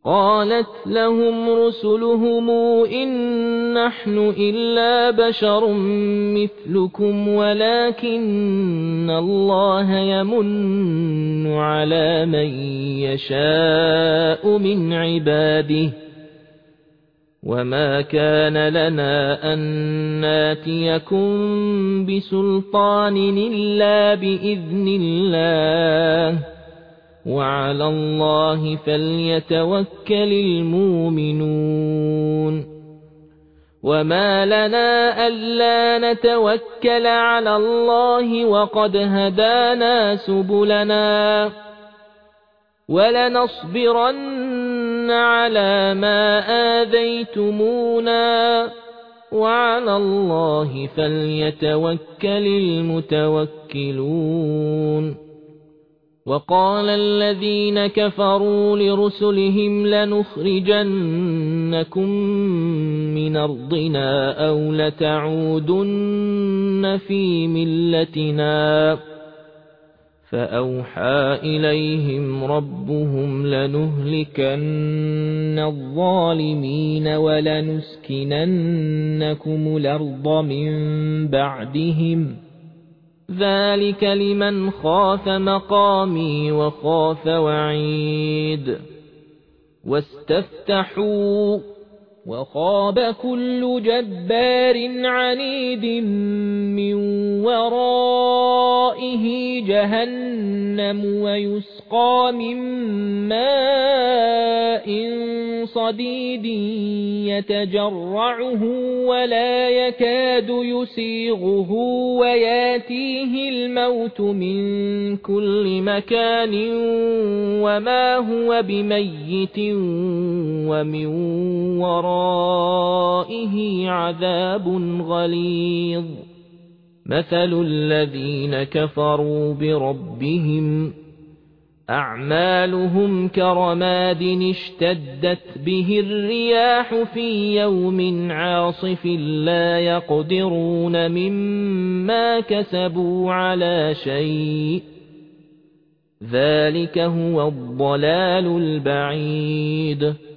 قالت لهم رسلهم إن نحن إلا بشر مثلكم ولكن الله يمن على من يشاء من عباده وما كان لنا أن ناتيكم بسلطان إلا بإذن الله وعلى الله فليتوكل المؤمنون وما لنا ألا نتوكل على الله وقد هدانا سبلنا ولنصبرن على ما آذيتمونا وعلى الله فليتوكل المتوكلون وقال الذين كفروا لرسلهم لنخرجنكم من أرضنا أو لتعودن في ملتنا فأوحى إليهم ربهم لنهلكن الظالمين ولنسكننكم الأرض من بعدهم ذلك لمن خاف مقامي وخاف وعيد واستفتحوا وخاب كل جبار عنيد من ورائه جهنم ويسقى من ماء صديد يتجرعه ولا يكاد يسيغه وياتيه الموت من كل مكان وما هو بميت ومن ورائه عذاب غليظ مثل الذين كفروا بربهم أعمالهم كرماد اشتدت به الرياح في يوم عاصف لا يقدرون مما كسبوا على شيء ذلك هو الضلال البعيد